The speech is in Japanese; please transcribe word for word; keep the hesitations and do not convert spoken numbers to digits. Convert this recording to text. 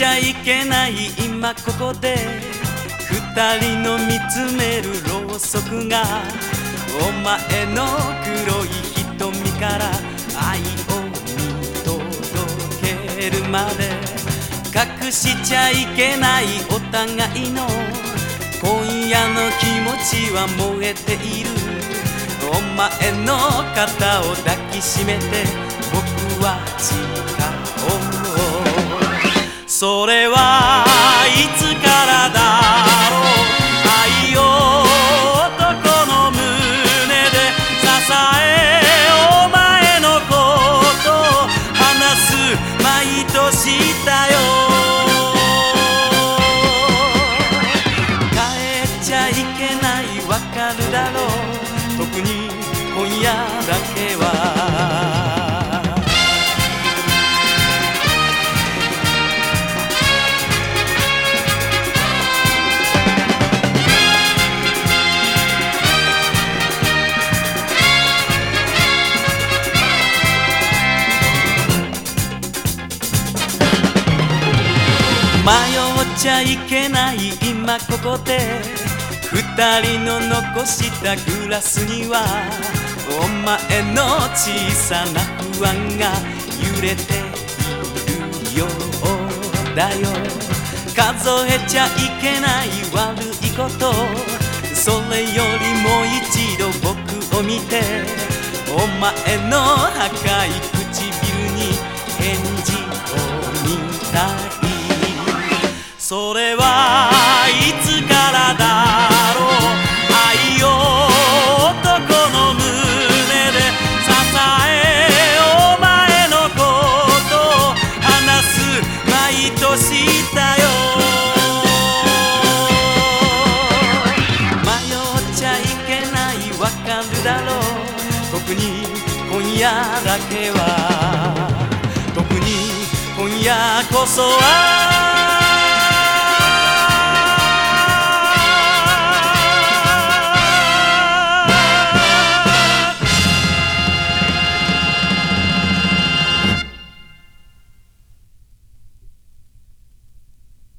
ちゃいけない今ここで二人の見つめるろうそくがお前の黒い瞳から愛を見届けるまで隠しちゃいけないお互いの今夜の気持ちは燃えているお前の肩を抱きしめて僕は誓おうそれはいつからだろう愛を男の胸で支えお前のことを話す毎年だよ帰っちゃいけないわかるだろう特に今夜だけは迷っちゃいけない今ここで二人の残したグラスにはお前の小さな不安が揺れているようだよ数えちゃいけない悪いことそれよりもう一度僕を見てお前の赤い唇に返事を見たいそれはいつからだろう愛を男の胸で支えお前のことを話す毎年だよ迷っちゃいけないわかるだろう特に今夜だけは特に今夜こそは